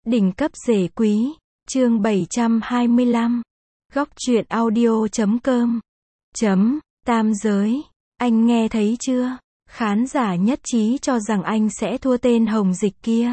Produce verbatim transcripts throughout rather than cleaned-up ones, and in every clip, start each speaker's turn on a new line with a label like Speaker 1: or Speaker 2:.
Speaker 1: Đỉnh cấp rể quý, chương bảy trăm hai mươi lăm. Góc truyện audio chấm com. Chấm, tam giới. Anh nghe thấy chưa? Khán giả nhất trí cho rằng anh sẽ thua tên Hồng Dịch kia.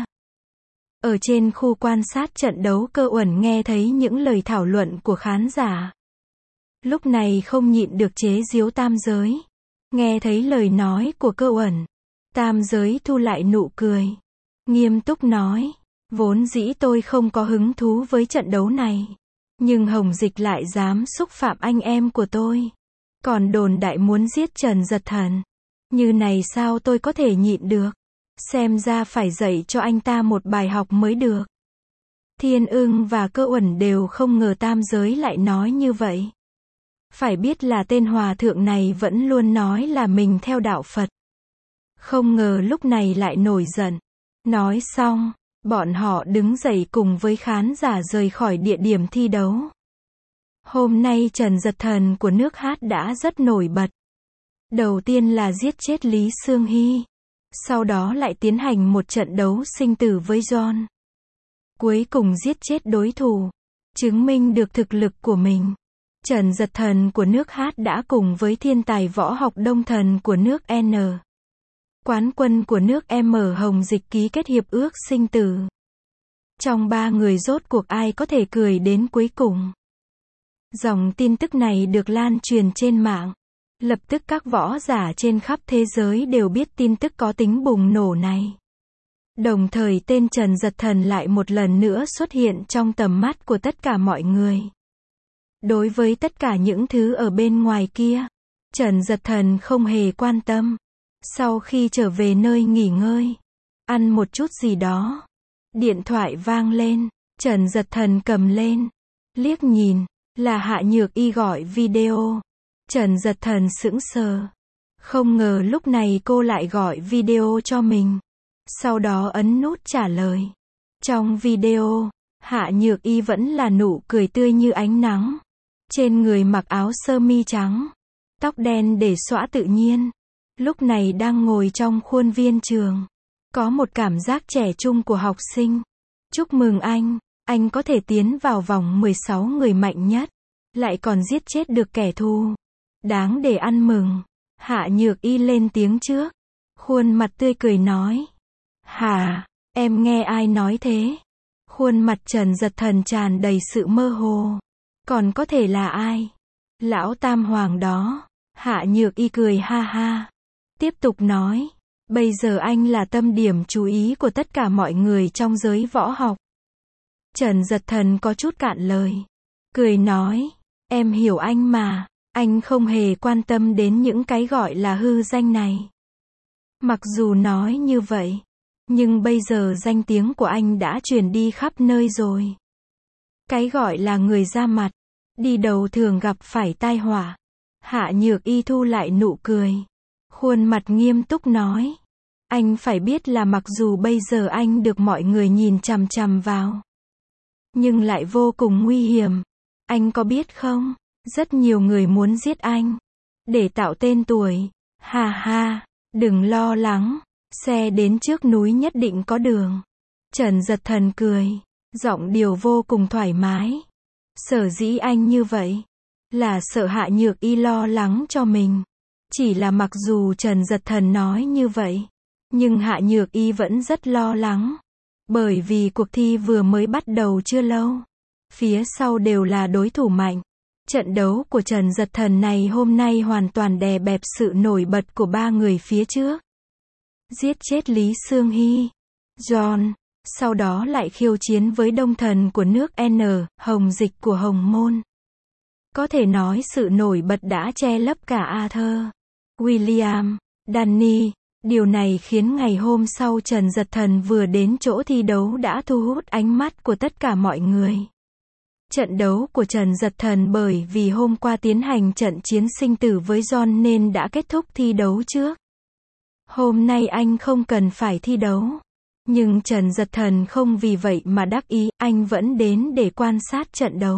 Speaker 1: Ở trên khu quan sát trận đấu, Cơ Uẩn nghe thấy những lời thảo luận của khán giả. Lúc này không nhịn được chế giễu tam giới. Nghe thấy lời nói của Cơ Uẩn, tam giới thu lại nụ cười. Nghiêm túc nói, vốn dĩ tôi không có hứng thú với trận đấu này. Nhưng Hồng Dịch lại dám xúc phạm anh em của tôi. Còn đồn đại muốn giết Trần Giật Thần. Như này sao tôi có thể nhịn được? Xem ra phải dạy cho anh ta một bài học mới được. Thiên Ưng và Cơ Uẩn đều không ngờ tam giới lại nói như vậy. Phải biết là tên hòa thượng này vẫn luôn nói là mình theo đạo Phật. Không ngờ lúc này lại nổi giận. Nói xong, bọn họ đứng dậy cùng với khán giả rời khỏi địa điểm thi đấu. Hôm nay Trần Giật Thần của nước hát đã rất nổi bật. Đầu tiên là giết chết Lý Sương Hy. Sau đó lại tiến hành một trận đấu sinh tử với John. Cuối cùng giết chết đối thủ. Chứng minh được thực lực của mình. Trần Giật Thần của nước hát đã cùng với thiên tài võ học Đông Thần của nước N. Quán quân của nước M Hồng Dịch ký kết hiệp ước sinh tử. Trong ba người rốt cuộc ai có thể cười đến cuối cùng. Dòng tin tức này được lan truyền trên mạng. Lập tức các võ giả trên khắp thế giới đều biết tin tức có tính bùng nổ này. Đồng thời tên Trần Giật Thần lại một lần nữa xuất hiện trong tầm mắt của tất cả mọi người. Đối với tất cả những thứ ở bên ngoài kia, Trần Giật Thần không hề quan tâm. Sau khi trở về nơi nghỉ ngơi, ăn một chút gì đó, điện thoại vang lên, Trần Giật Thần cầm lên, liếc nhìn, là Hạ Nhược Y gọi video. Trần Giật Thần sững sờ. Không ngờ lúc này cô lại gọi video cho mình. Sau đó ấn nút trả lời. Trong video, Hạ Nhược Y vẫn là nụ cười tươi như ánh nắng. Trên người mặc áo sơ mi trắng, tóc đen để xõa tự nhiên. Lúc này đang ngồi trong khuôn viên trường. Có một cảm giác trẻ trung của học sinh. Chúc mừng anh, anh có thể tiến vào vòng mười sáu người mạnh nhất. Lại còn giết chết được kẻ thù. Đáng để ăn mừng. Hạ Nhược Y lên tiếng trước. Khuôn mặt tươi cười nói. Hả, em nghe ai nói thế? Khuôn mặt Trần Giật Thần tràn đầy sự mơ hồ. Còn có thể là ai? Lão Tam Hoàng đó. Hạ Nhược Y cười ha ha. Tiếp tục nói. Bây giờ anh là tâm điểm chú ý của tất cả mọi người trong giới võ học. Trần Giật Thần có chút cạn lời. Cười nói. Em hiểu anh mà. Anh không hề quan tâm đến những cái gọi là hư danh này. Mặc dù nói như vậy, nhưng bây giờ danh tiếng của anh đã truyền đi khắp nơi rồi. Cái gọi là người ra mặt, đi đầu thường gặp phải tai họa. Hạ Nhược Y thu lại nụ cười. Khuôn mặt nghiêm túc nói. Anh phải biết là mặc dù bây giờ anh được mọi người nhìn chằm chằm vào, nhưng lại vô cùng nguy hiểm. Anh có biết không? Rất nhiều người muốn giết anh. Để tạo tên tuổi. Ha ha, đừng lo lắng. Xe đến trước núi nhất định có đường. Trần Giật Thần cười. Giọng điệu vô cùng thoải mái. Sở dĩ anh như vậy, là sợ Hạ Nhược Y lo lắng cho mình. Chỉ là mặc dù Trần Giật Thần nói như vậy, nhưng Hạ Nhược Y vẫn rất lo lắng. Bởi vì cuộc thi vừa mới bắt đầu chưa lâu. Phía sau đều là đối thủ mạnh. Trận đấu của Trần Giật Thần này hôm nay hoàn toàn đè bẹp sự nổi bật của ba người phía trước. Giết chết Lý Sương Hy, John, sau đó lại khiêu chiến với Đông Thần của nước N, Hồng Dịch của Hồng Môn. Có thể nói sự nổi bật đã che lấp cả Arthur, William, Danny. Điều này khiến ngày hôm sau Trần Giật Thần vừa đến chỗ thi đấu đã thu hút ánh mắt của tất cả mọi người. Trận đấu của Trần Giật Thần bởi vì hôm qua tiến hành trận chiến sinh tử với John nên đã kết thúc thi đấu trước. Hôm nay anh không cần phải thi đấu. Nhưng Trần Giật Thần không vì vậy mà đắc ý, anh vẫn đến để quan sát trận đấu.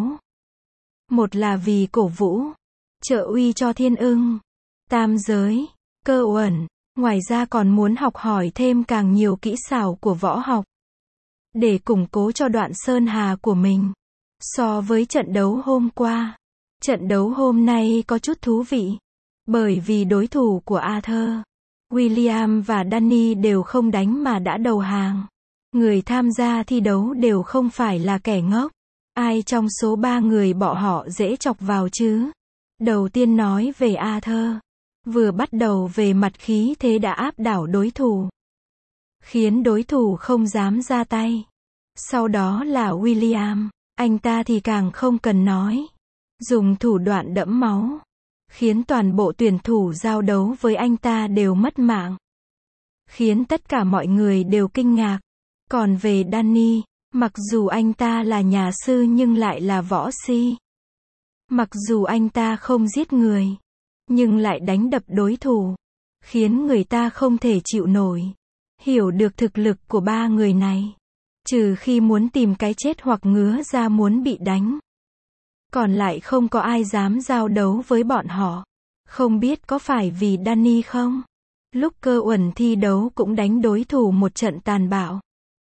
Speaker 1: Một là vì cổ vũ, trợ uy cho Thiên Ưng, tam giới, Cơ Uẩn. Ngoài ra còn muốn học hỏi thêm càng nhiều kỹ xảo của võ học. để củng cố cho đoạn sơn hà của mình. So với trận đấu hôm qua, trận đấu hôm nay có chút thú vị, bởi vì đối thủ của Arthur, William và Danny đều không đánh mà đã đầu hàng. Người tham gia thi đấu đều không phải là kẻ ngốc. Ai trong số ba người bọn họ dễ chọc vào chứ? Đầu tiên nói về Arthur. Vừa bắt đầu về mặt khí thế đã áp đảo đối thủ, khiến đối thủ không dám ra tay. Sau đó là William. Anh ta thì càng không cần nói. Dùng thủ đoạn đẫm máu, khiến toàn bộ tuyển thủ giao đấu với anh ta đều mất mạng, khiến tất cả mọi người đều kinh ngạc. Còn về Danny, mặc dù anh ta là nhà sư nhưng lại là võ si. Mặc dù anh ta không giết người, nhưng lại đánh đập đối thủ, khiến người ta không thể chịu nổi. Hiểu được thực lực của ba người này, trừ khi muốn tìm cái chết hoặc ngứa ra muốn bị đánh, còn lại không có ai dám giao đấu với bọn họ. Không biết có phải vì Danny không? Lúc Cơ Uẩn thi đấu cũng đánh đối thủ một trận tàn bạo.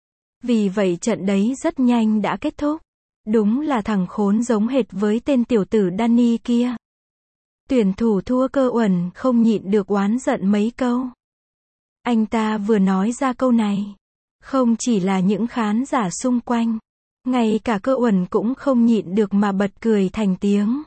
Speaker 1: Vì vậy trận đấy rất nhanh đã kết thúc. Đúng là thằng khốn giống hệt với tên tiểu tử Danny kia. Tuyển thủ thua Cơ Uẩn không nhịn được oán giận mấy câu. Anh ta vừa nói ra câu này, không chỉ là những khán giả xung quanh, ngay cả Cơ Uẩn cũng không nhịn được mà bật cười thành tiếng.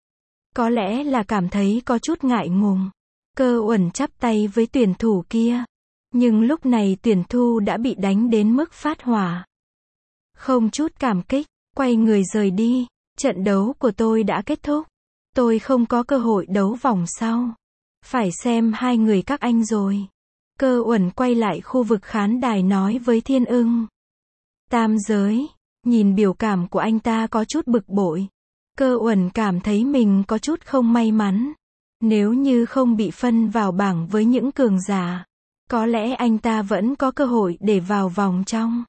Speaker 1: Có lẽ là cảm thấy có chút ngại ngùng, Cơ Uẩn chắp tay với tuyển thủ kia. Nhưng lúc này tuyển thủ đã bị đánh đến mức phát hỏa. Không chút cảm kích, quay người rời đi. Trận đấu của tôi đã kết thúc. Tôi không có cơ hội đấu vòng sau. Phải xem hai người các anh rồi. Cơ Uẩn quay lại khu vực khán đài nói với Thiên Ưng. Tam giới. Nhìn biểu cảm của anh ta có chút bực bội. Cơ Uẩn cảm thấy mình có chút không may mắn. Nếu như không bị phân vào bảng với những cường giả, có lẽ anh ta vẫn có cơ hội để vào vòng trong.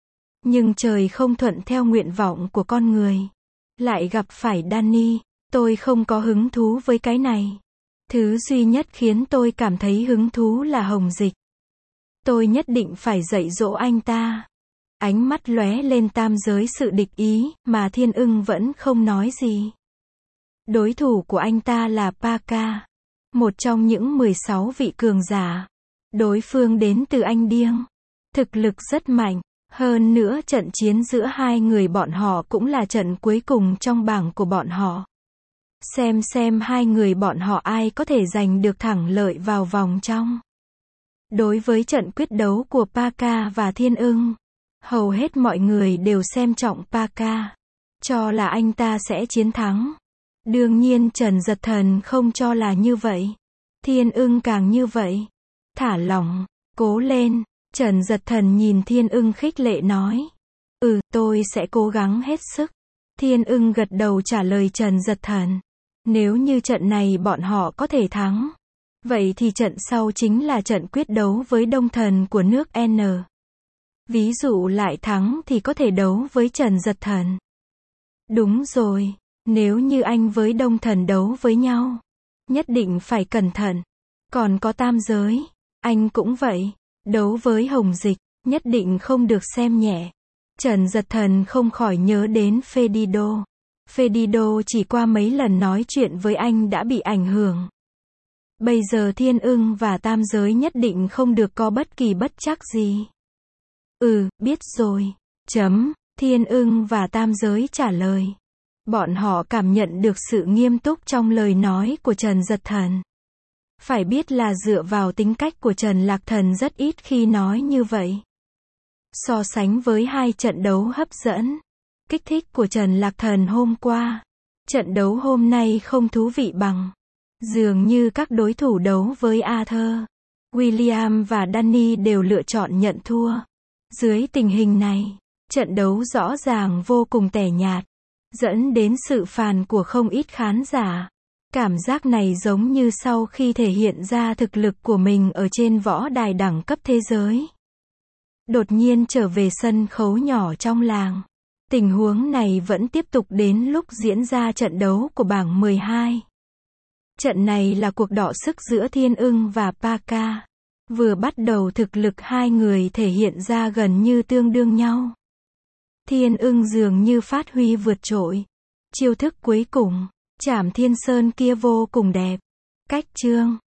Speaker 1: Nhưng trời không thuận theo nguyện vọng của con người. Lại gặp phải Danny. Tôi không có hứng thú với cái này. Thứ duy nhất khiến tôi cảm thấy hứng thú là Hồng Dịch. Tôi nhất định phải dạy dỗ anh ta. Ánh mắt lóe lên tam giới sự địch ý, mà Thiên Ưng vẫn không nói gì. Đối thủ của anh ta là Paka, một trong những mười sáu vị cường giả. Đối phương đến từ Anh Điêng. Thực lực rất mạnh. Hơn nữa trận chiến giữa hai người bọn họ cũng là trận cuối cùng trong bảng của bọn họ. Xem xem hai người bọn họ ai có thể giành được thẳng lợi vào vòng trong. Đối với trận quyết đấu của Paka và Thiên Ưng, hầu hết mọi người đều xem trọng Paka, cho là anh ta sẽ chiến thắng. Đương nhiên Trần Giật Thần không cho là như vậy. Thiên Ưng càng như vậy. Thả lỏng, cố lên. Trần Giật Thần nhìn Thiên Ưng khích lệ nói. Ừ, tôi sẽ cố gắng hết sức. Thiên Ưng gật đầu trả lời Trần Giật Thần. Nếu như trận này bọn họ có thể thắng, vậy thì trận sau chính là trận quyết đấu với Đông Thần của nước N. Ví dụ lại thắng thì có thể đấu với Trần Giật Thần. Đúng rồi, nếu như anh với Đông Thần đấu với nhau, nhất định phải cẩn thận. Còn có tam giới, anh cũng vậy. Đấu với Hồng Dịch, nhất định không được xem nhẹ. Trần Giật Thần không khỏi nhớ đến Fedido. Fedido chỉ qua mấy lần nói chuyện với anh đã bị ảnh hưởng. Bây giờ Thiên Ưng và tam giới nhất định không được có bất kỳ bất trắc gì. Ừ, biết rồi. Chấm. Thiên Ưng và tam giới trả lời. Bọn họ cảm nhận được sự nghiêm túc trong lời nói của Trần Giật Thần. Phải biết là dựa vào tính cách của Trần Lạc Thần rất ít khi nói như vậy. So sánh với hai trận đấu hấp dẫn, kích thích của Trần Lạc Thần hôm qua, trận đấu hôm nay không thú vị bằng. Dường như các đối thủ đấu với Arthur, William và Danny đều lựa chọn nhận thua. Dưới tình hình này, trận đấu rõ ràng vô cùng tẻ nhạt, dẫn đến sự phàn của không ít khán giả. Cảm giác này giống như sau khi thể hiện ra thực lực của mình ở trên võ đài đẳng cấp thế giới, đột nhiên trở về sân khấu nhỏ trong làng. Tình huống này vẫn tiếp tục đến lúc diễn ra trận đấu của bảng mười hai. Trận này là cuộc đọ sức giữa Thiên Ưng và Paka. Vừa bắt đầu thực lực hai người thể hiện ra gần như tương đương nhau. Thiên ưng dường như phát huy vượt trội. Chiêu thức cuối cùng, Trảm Thiên Sơn kia vô cùng đẹp. Cách chương